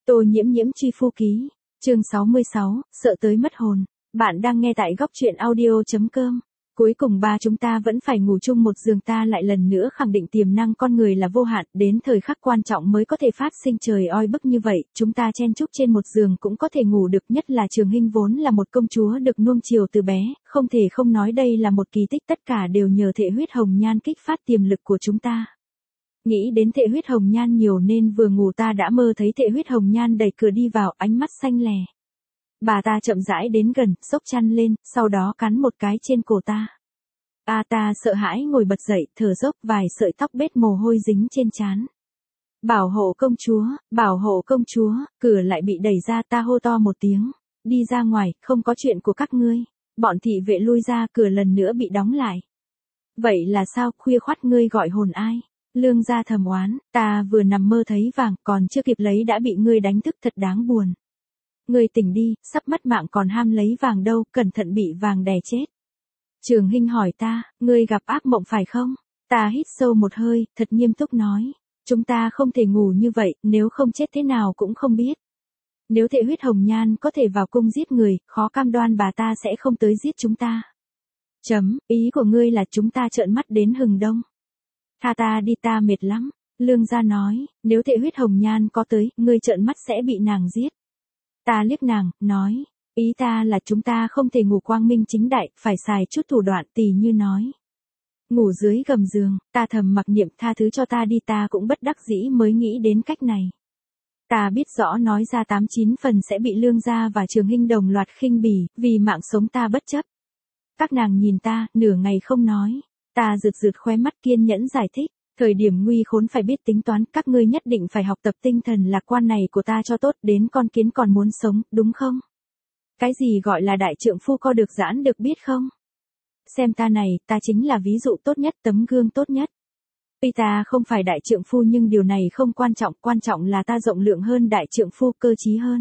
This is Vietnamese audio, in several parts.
Tô Nhiễm Nhiễm truy phu ký, chương 66, sợ tới mất hồn. Bạn đang nghe tại góc truyện audio.com. Cuối cùng ba chúng ta vẫn phải ngủ chung một giường, ta lại lần nữa khẳng định tiềm năng con người là vô hạn, đến thời khắc quan trọng mới có thể phát sinh. Trời oi bức như vậy, chúng ta chen chúc trên một giường cũng có thể ngủ được, nhất là Trường Hinh vốn là một công chúa được nuông chiều từ bé, không thể không nói đây là một kỳ tích, tất cả đều nhờ Thệ Huyết Hồng Nhan kích phát tiềm lực của chúng ta. Nghĩ đến Thệ Huyết Hồng Nhan nhiều nên vừa ngủ ta đã mơ thấy Thệ Huyết Hồng Nhan đẩy cửa đi vào, ánh mắt xanh lè. Bà ta chậm rãi đến gần, xốc chăn lên, sau đó cắn một cái trên cổ ta. Ta sợ hãi ngồi bật dậy, thở dốc, vài sợi tóc bết mồ hôi dính trên trán. Bảo hộ công chúa, cửa lại bị đẩy ra, ta hô to một tiếng. Đi ra ngoài, không có chuyện của các ngươi. Bọn thị vệ lui ra, cửa lần nữa bị đóng lại. Vậy là sao, khuya khoắt ngươi gọi hồn ai? Lương gia thầm oán, ta vừa nằm mơ thấy vàng, còn chưa kịp lấy đã bị ngươi đánh thức, thật đáng buồn. Ngươi tỉnh đi, sắp mất mạng còn ham lấy vàng đâu, cẩn thận bị vàng đè chết. Trường Hinh hỏi ta, ngươi gặp ác mộng phải không? Ta hít sâu một hơi, thật nghiêm túc nói, chúng ta không thể ngủ như vậy, nếu không chết thế nào cũng không biết. Nếu Thệ Huyết Hồng Nhan có thể vào cung giết người, khó cam đoan bà ta sẽ không tới giết chúng ta. Ý của ngươi là chúng ta trợn mắt đến hừng đông. Tha ta đi, ta mệt lắm. Lương gia nói, nếu Thệ Huyết Hồng Nhan có tới, ngươi trợn mắt sẽ bị nàng giết. Ta liếc nàng, nói, ý ta là chúng ta không thể ngủ quang minh chính đại, phải xài chút thủ đoạn, tỉ như nói. Ngủ dưới gầm giường, ta thầm mặc niệm tha thứ cho ta đi, ta cũng bất đắc dĩ mới nghĩ đến cách này. Ta biết rõ nói ra 89 phần sẽ bị Lương gia và Trường Hinh đồng loạt khinh bỉ, vì mạng sống ta bất chấp. Các nàng nhìn ta, nửa ngày không nói. Ta rượt khóe mắt kiên nhẫn giải thích, thời điểm nguy khốn phải biết tính toán, các ngươi nhất định phải học tập tinh thần lạc quan này của ta cho tốt, đến con kiến còn muốn sống, đúng không? Cái gì gọi là đại trượng phu co được giãn được biết không? Xem ta này, ta chính là ví dụ tốt nhất, tấm gương tốt nhất. Tuy ta không phải đại trượng phu nhưng điều này không quan trọng là ta rộng lượng hơn đại trượng phu, cơ trí hơn.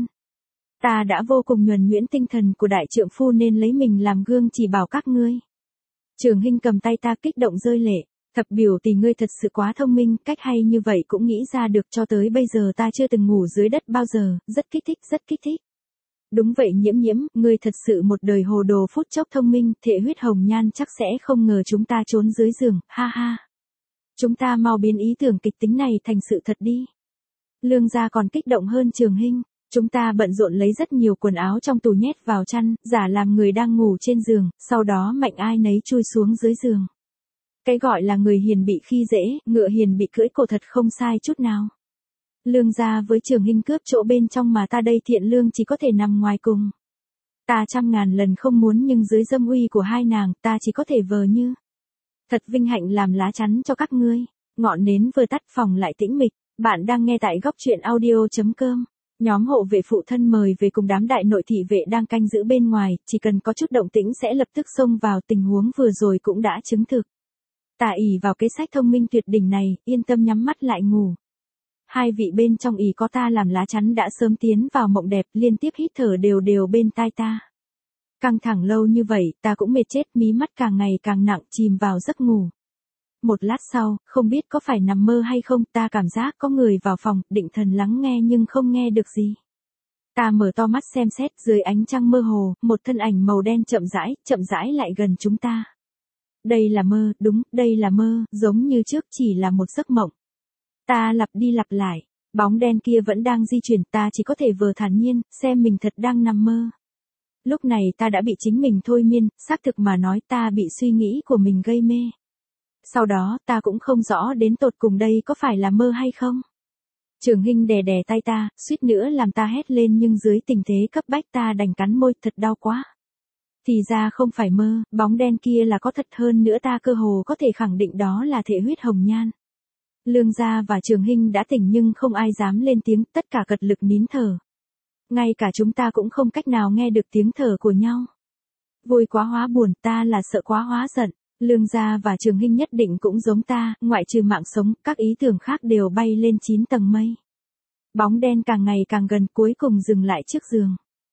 Ta đã vô cùng nhuần nhuyễn tinh thần của đại trượng phu nên lấy mình làm gương chỉ bảo các ngươi. Trường Hinh cầm tay ta kích động rơi lệ, thập biểu tỷ ngươi thật sự quá thông minh, cách hay như vậy cũng nghĩ ra được, cho tới bây giờ ta chưa từng ngủ dưới đất bao giờ, rất kích thích. Đúng vậy Nhiễm Nhiễm, ngươi thật sự một đời hồ đồ phút chốc thông minh, Thệ Huyết Hồng Nhan chắc sẽ không ngờ chúng ta trốn dưới giường, ha ha. Chúng ta mau biến ý tưởng kịch tính này thành sự thật đi. Lương gia còn kích động hơn Trường Hinh. Chúng ta bận rộn lấy rất nhiều quần áo trong tủ nhét vào chăn, giả làm người đang ngủ trên giường, sau đó mạnh ai nấy chui xuống dưới giường. Cái gọi là người hiền bị khi dễ, ngựa hiền bị cưỡi cổ thật không sai chút nào. Lương gia với Trường Hinh cướp chỗ bên trong mà ta đây thiện lương chỉ có thể nằm ngoài cùng. Ta trăm ngàn lần không muốn nhưng dưới dâm uy của hai nàng ta chỉ có thể vờ như. Thật vinh hạnh làm lá chắn cho các ngươi. Ngọn nến vừa tắt phòng lại tĩnh mịch. Bạn đang nghe tại góc truyện audio.com. Nhóm hộ vệ phụ thân mời về cùng đám đại nội thị vệ đang canh giữ bên ngoài, chỉ cần có chút động tĩnh sẽ lập tức xông vào, tình huống vừa rồi cũng đã chứng thực. Ta ỷ vào kế sách thông minh tuyệt đỉnh này, yên tâm nhắm mắt lại ngủ. Hai vị bên trong ỷ có ta làm lá chắn đã sớm tiến vào mộng đẹp, liên tiếp hít thở đều bên tai ta. Căng thẳng lâu như vậy, ta cũng mệt chết, mí mắt càng ngày càng nặng, chìm vào giấc ngủ. Một lát sau, không biết có phải nằm mơ hay không, ta cảm giác có người vào phòng, định thần lắng nghe nhưng không nghe được gì. Ta mở to mắt xem xét, dưới ánh trăng mơ hồ, một thân ảnh màu đen chậm rãi lại gần chúng ta. Đây là mơ, đúng, đây là mơ, giống như trước chỉ là một giấc mộng. Ta lặp đi lặp lại, bóng đen kia vẫn đang di chuyển, ta chỉ có thể vờ thản nhiên, xem mình thật đang nằm mơ. Lúc này ta đã bị chính mình thôi miên, xác thực mà nói ta bị suy nghĩ của mình gây mê. Sau đó, ta cũng không rõ đến tột cùng đây có phải là mơ hay không. Trường Hinh đè tay ta, suýt nữa làm ta hét lên nhưng dưới tình thế cấp bách ta đành cắn môi, thật đau quá. Thì ra không phải mơ, bóng đen kia là có thật, hơn nữa ta cơ hồ có thể khẳng định đó là Thệ Huyết Hồng Nhan. Lương gia và Trường Hinh đã tỉnh nhưng không ai dám lên tiếng, tất cả cật lực nín thở. Ngay cả chúng ta cũng không cách nào nghe được tiếng thở của nhau. Vui quá hóa buồn, ta là sợ quá hóa giận. Lương gia và Trường Hinh nhất định cũng giống ta, ngoại trừ mạng sống, các ý tưởng khác đều bay lên 9 tầng mây. Bóng đen càng ngày càng gần, cuối cùng dừng lại trước giường.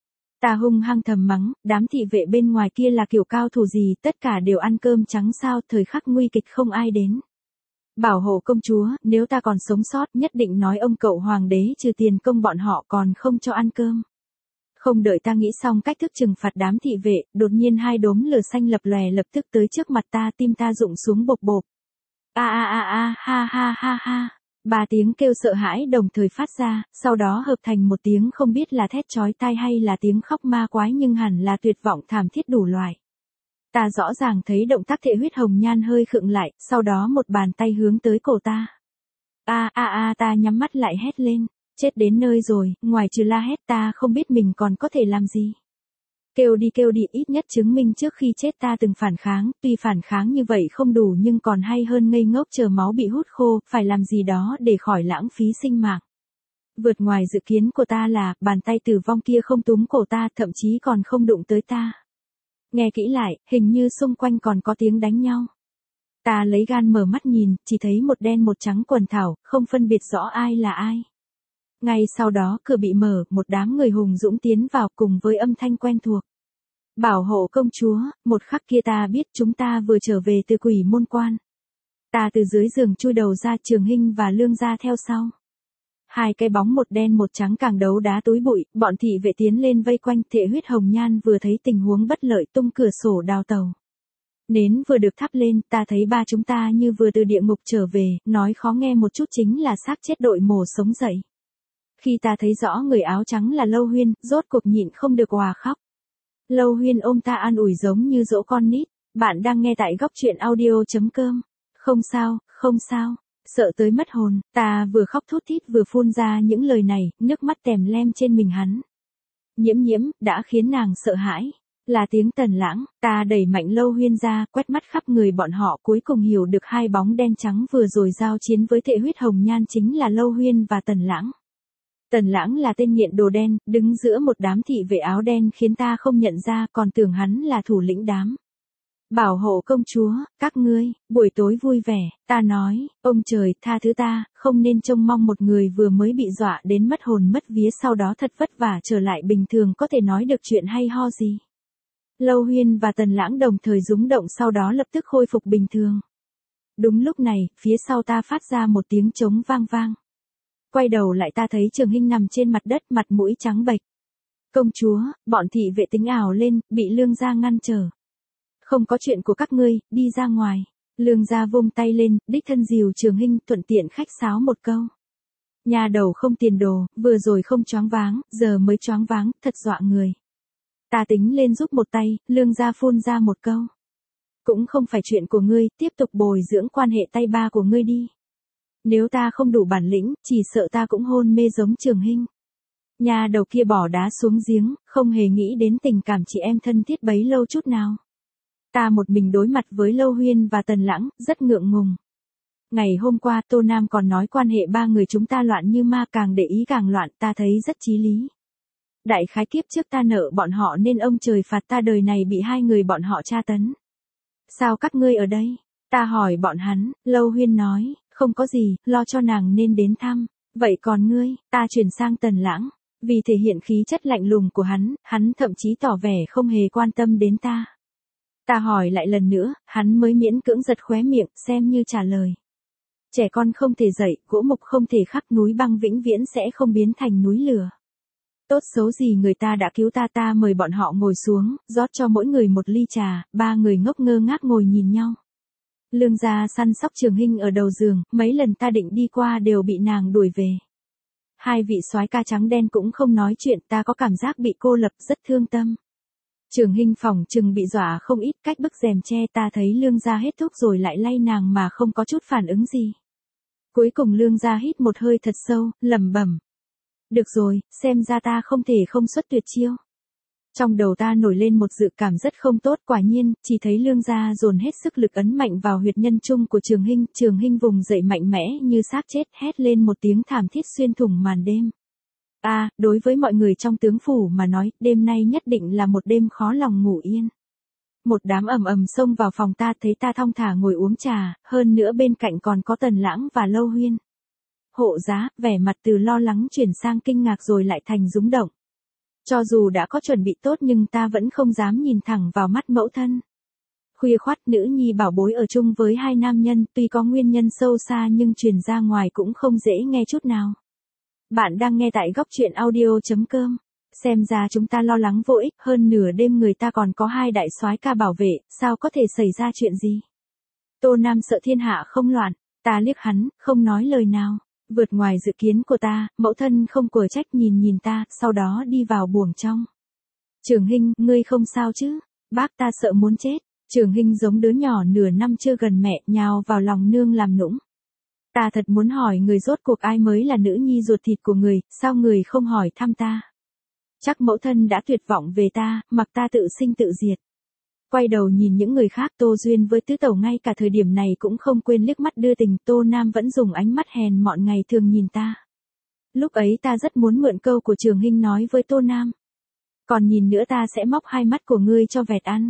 Ta hung hăng thầm mắng, đám thị vệ bên ngoài kia là kiểu cao thủ gì, tất cả đều ăn cơm trắng sao, thời khắc nguy kịch không ai đến. Bảo hộ công chúa, nếu ta còn sống sót nhất định nói ông cậu hoàng đế trừ tiền công bọn họ còn không cho ăn cơm. Không đợi ta nghĩ xong cách thức trừng phạt đám thị vệ, đột nhiên hai đốm lửa xanh lập lòe lập tức tới trước mặt ta, tim ta rụng xuống bộp bộp. A a a a, ha ha ha ha. Ba tiếng kêu sợ hãi đồng thời phát ra, sau đó hợp thành một tiếng không biết là thét chói tai hay là tiếng khóc ma quái nhưng hẳn là tuyệt vọng thảm thiết đủ loại. Ta rõ ràng thấy động tác Thệ Huyết Hồng Nhan hơi khựng lại, sau đó một bàn tay hướng tới cổ ta. A a a, ta nhắm mắt lại hét lên, chết đến nơi rồi, ngoài trừ la hét ta không biết mình còn có thể làm gì. Kêu đi, ít nhất chứng minh trước khi chết ta từng phản kháng, tuy phản kháng như vậy không đủ nhưng còn hay hơn ngây ngốc chờ máu bị hút khô, phải làm gì đó để khỏi lãng phí sinh mạng. Vượt ngoài dự kiến của ta là, bàn tay tử vong kia không túm cổ ta, thậm chí còn không đụng tới ta. Nghe kỹ lại, hình như xung quanh còn có tiếng đánh nhau. Ta lấy gan mở mắt nhìn, chỉ thấy một đen một trắng quần thảo, không phân biệt rõ ai là ai. Ngay sau đó cửa bị mở, một đám người hùng dũng tiến vào cùng với âm thanh quen thuộc. Bảo hộ công chúa, một khắc kia ta biết chúng ta vừa trở về từ Quỷ Môn Quan. Ta từ dưới giường chui đầu ra, Trường Hinh và Lương Gia theo sau. Hai cái bóng một đen một trắng càng đấu đá túi bụi, bọn thị vệ tiến lên vây quanh. Thệ Huyết Hồng Nhan vừa thấy tình huống bất lợi tung cửa sổ đào tàu. Nến vừa được thắp lên, ta thấy ba chúng ta như vừa từ địa ngục trở về, nói khó nghe một chút chính là xác chết đội mổ sống dậy. Khi ta thấy rõ người áo trắng là Lâu Huyên, rốt cuộc nhịn không được òa khóc. Lâu Huyên ôm ta an ủi giống như dỗ con nít. Bạn đang nghe tại góc truyện audio.com. Không sao, không sao. Sợ tới mất hồn, ta vừa khóc thút thít vừa phun ra những lời này, nước mắt tèm lem trên mình hắn. Nhiễm, đã khiến nàng sợ hãi. Là tiếng Tần Lãng, ta đẩy mạnh Lâu Huyên ra, quét mắt khắp người bọn họ cuối cùng hiểu được hai bóng đen trắng vừa rồi giao chiến với Thệ Huyết Hồng Nhan chính là Lâu Huyên và Tần Lãng. Tần Lãng là tên nghiện đồ đen, đứng giữa một đám thị vệ áo đen khiến ta không nhận ra, còn tưởng hắn là thủ lĩnh đám. Bảo hộ công chúa, các ngươi, buổi tối vui vẻ, ta nói, ông trời tha thứ ta, không nên trông mong một người vừa mới bị dọa đến mất hồn mất vía sau đó thật vất vả trở lại bình thường có thể nói được chuyện hay ho gì. Lâu Huyên và Tần Lãng đồng thời rúng động sau đó lập tức khôi phục bình thường. Đúng lúc này, phía sau ta phát ra một tiếng trống vang vang. Quay đầu lại ta thấy Trường Hinh nằm trên mặt đất, mặt mũi trắng bệch. Công chúa, bọn thị vệ tính ảo lên, bị Lương Gia ngăn trở. Không có chuyện của các ngươi, đi ra ngoài. Lương Gia vung tay lên, đích thân dìu Trường Hinh, thuận tiện khách sáo một câu. Nhà đầu không tiền đồ, vừa rồi không choáng váng, giờ mới choáng váng, thật dọa người. Ta tính lên giúp một tay, Lương Gia phun ra một câu. Cũng không phải chuyện của ngươi, tiếp tục bồi dưỡng quan hệ tay ba của ngươi đi. Nếu ta không đủ bản lĩnh, chỉ sợ ta cũng hôn mê giống Trường Hinh. Nhà đầu kia bỏ đá xuống giếng, không hề nghĩ đến tình cảm chị em thân thiết bấy lâu chút nào. Ta một mình đối mặt với Lâu Huyên và Tần Lãng, rất ngượng ngùng. Ngày hôm qua Tô Nam còn nói quan hệ ba người chúng ta loạn như ma, càng để ý càng loạn, ta thấy rất chí lý. Đại khái kiếp trước ta nợ bọn họ nên ông trời phạt ta đời này bị hai người bọn họ tra tấn. Sao các ngươi ở đây? Ta hỏi bọn hắn, Lâu Huyên nói, không có gì, lo cho nàng nên đến thăm. Vậy còn ngươi, ta chuyển sang Tần Lãng. Vì thể hiện khí chất lạnh lùng của hắn thậm chí tỏ vẻ không hề quan tâm đến ta. Ta hỏi lại lần nữa, hắn mới miễn cưỡng giật khóe miệng, xem như trả lời. Trẻ con không thể dậy, gỗ mục không thể khắc, núi băng vĩnh viễn sẽ không biến thành núi lửa. Tốt xấu gì người ta đã cứu ta mời bọn họ ngồi xuống, rót cho mỗi người một ly trà, ba người ngốc ngơ ngác ngồi nhìn nhau. Lương Gia săn sóc Trường Hinh ở đầu giường, mấy lần ta định đi qua đều bị nàng đuổi về. Hai vị soái ca trắng đen cũng không nói chuyện, ta có cảm giác bị cô lập, rất thương tâm. Trường Hinh phòng chừng bị dọa không ít, cách bức rèm che ta thấy Lương Gia hết thuốc rồi lại lay nàng mà không có chút phản ứng gì. Cuối cùng Lương Gia hít một hơi thật sâu, lẩm bẩm. Được rồi, xem ra ta không thể không xuất tuyệt chiêu. Trong đầu ta nổi lên một dự cảm rất không tốt, quả nhiên, chỉ thấy Lương Gia dồn hết sức lực ấn mạnh vào huyệt nhân trung của Trường Hinh vùng dậy mạnh mẽ như xác chết, hét lên một tiếng thảm thiết xuyên thủng màn đêm. Đối với mọi người trong tướng phủ mà nói, đêm nay nhất định là một đêm khó lòng ngủ yên. Một đám ầm xông vào phòng ta, thấy ta thong thả ngồi uống trà, hơn nữa bên cạnh còn có Tần Lãng và Lâu Huyên. Hộ giá, vẻ mặt từ lo lắng chuyển sang kinh ngạc rồi lại thành rúng động. Cho dù đã có chuẩn bị tốt nhưng ta vẫn không dám nhìn thẳng vào mắt mẫu thân. Khuya khoắt nữ nhi bảo bối ở chung với hai nam nhân, tuy có nguyên nhân sâu xa nhưng truyền ra ngoài cũng không dễ nghe chút nào. Bạn đang nghe tại góc truyện audio.com. Xem ra chúng ta lo lắng vô ích, hơn nửa đêm người ta còn có hai đại soái ca bảo vệ, sao có thể xảy ra chuyện gì? Tô Nam sợ thiên hạ không loạn, ta liếc hắn, không nói lời nào. Vượt ngoài dự kiến của ta, mẫu thân không của trách nhìn ta, sau đó đi vào buồng trong. Trường Hinh, ngươi không sao chứ? Bác ta sợ muốn chết. Trường Hinh giống đứa nhỏ nửa năm chưa gần mẹ, nhào vào lòng nương làm nũng. Ta thật muốn hỏi người rốt cuộc ai mới là nữ nhi ruột thịt của người, sao người không hỏi thăm ta? Chắc mẫu thân đã tuyệt vọng về ta, mặc ta tự sinh tự diệt. Quay đầu nhìn những người khác, Tô Duyên với tứ tẩu ngay cả thời điểm này cũng không quên liếc mắt đưa tình, Tô Nam vẫn dùng ánh mắt hèn mọn ngày thường nhìn ta. Lúc ấy ta rất muốn mượn câu của Trường Hinh nói với Tô Nam. Còn nhìn nữa ta sẽ móc hai mắt của ngươi cho vẹt ăn.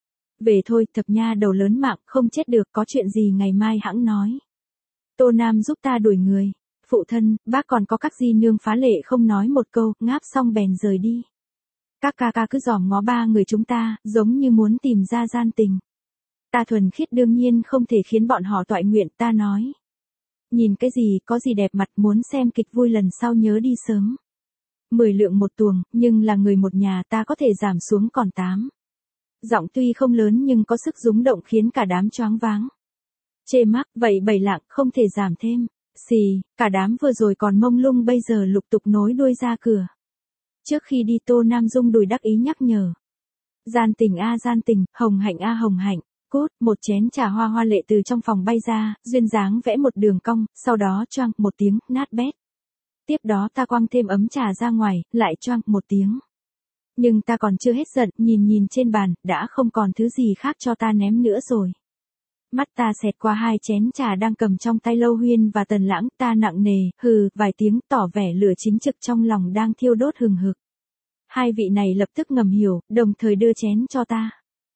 Về thôi, thập nha đầu lớn mạng, không chết được, có chuyện gì ngày mai hẵng nói. Tô Nam giúp ta đuổi người. Phụ thân, bác còn có các di nương phá lệ không nói một câu, ngáp xong bèn rời đi. Các ca ca cứ dòm ngó ba người chúng ta, giống như muốn tìm ra gian tình. Ta thuần khiết đương nhiên không thể khiến bọn họ toại nguyện, ta nói. Nhìn cái gì, có gì đẹp mặt, muốn xem kịch vui lần sau nhớ đi sớm. 10 lượng một tuồng, nhưng là người một nhà, ta có thể giảm xuống còn 8. Giọng tuy không lớn nhưng có sức rúng động khiến cả đám choáng váng. Chê mắc, vậy 7 lạng, không thể giảm thêm. Xì, cả đám vừa rồi còn mông lung bây giờ lục tục nối đuôi ra cửa. Trước khi đi Tô Nam rung đùi đắc ý nhắc nhở. Gian tình a gian tình, hồng hạnh a hồng hạnh. Cút, một chén trà hoa hoa lệ từ trong phòng bay ra, duyên dáng vẽ một đường cong, sau đó choang một tiếng, nát bét. Tiếp đó ta quăng thêm ấm trà ra ngoài, lại choang một tiếng. Nhưng ta còn chưa hết giận, nhìn trên bàn, đã không còn thứ gì khác cho ta ném nữa rồi. Mắt ta xẹt qua hai chén trà đang cầm trong tay Lâu Huyên và Tần Lãng, ta nặng nề, hừ, vài tiếng tỏ vẻ lửa chính trực trong lòng đang thiêu đốt hừng hực. Hai vị này lập tức ngầm hiểu, đồng thời đưa chén cho ta.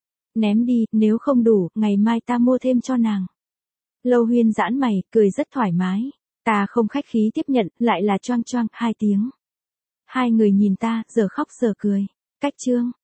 Ném đi, nếu không đủ, ngày mai ta mua thêm cho nàng. Lâu Huyên giãn mày, cười rất thoải mái. Ta không khách khí tiếp nhận, lại là choang choang, 2 tiếng. Hai người nhìn ta, giờ khóc giờ cười. Cách chương.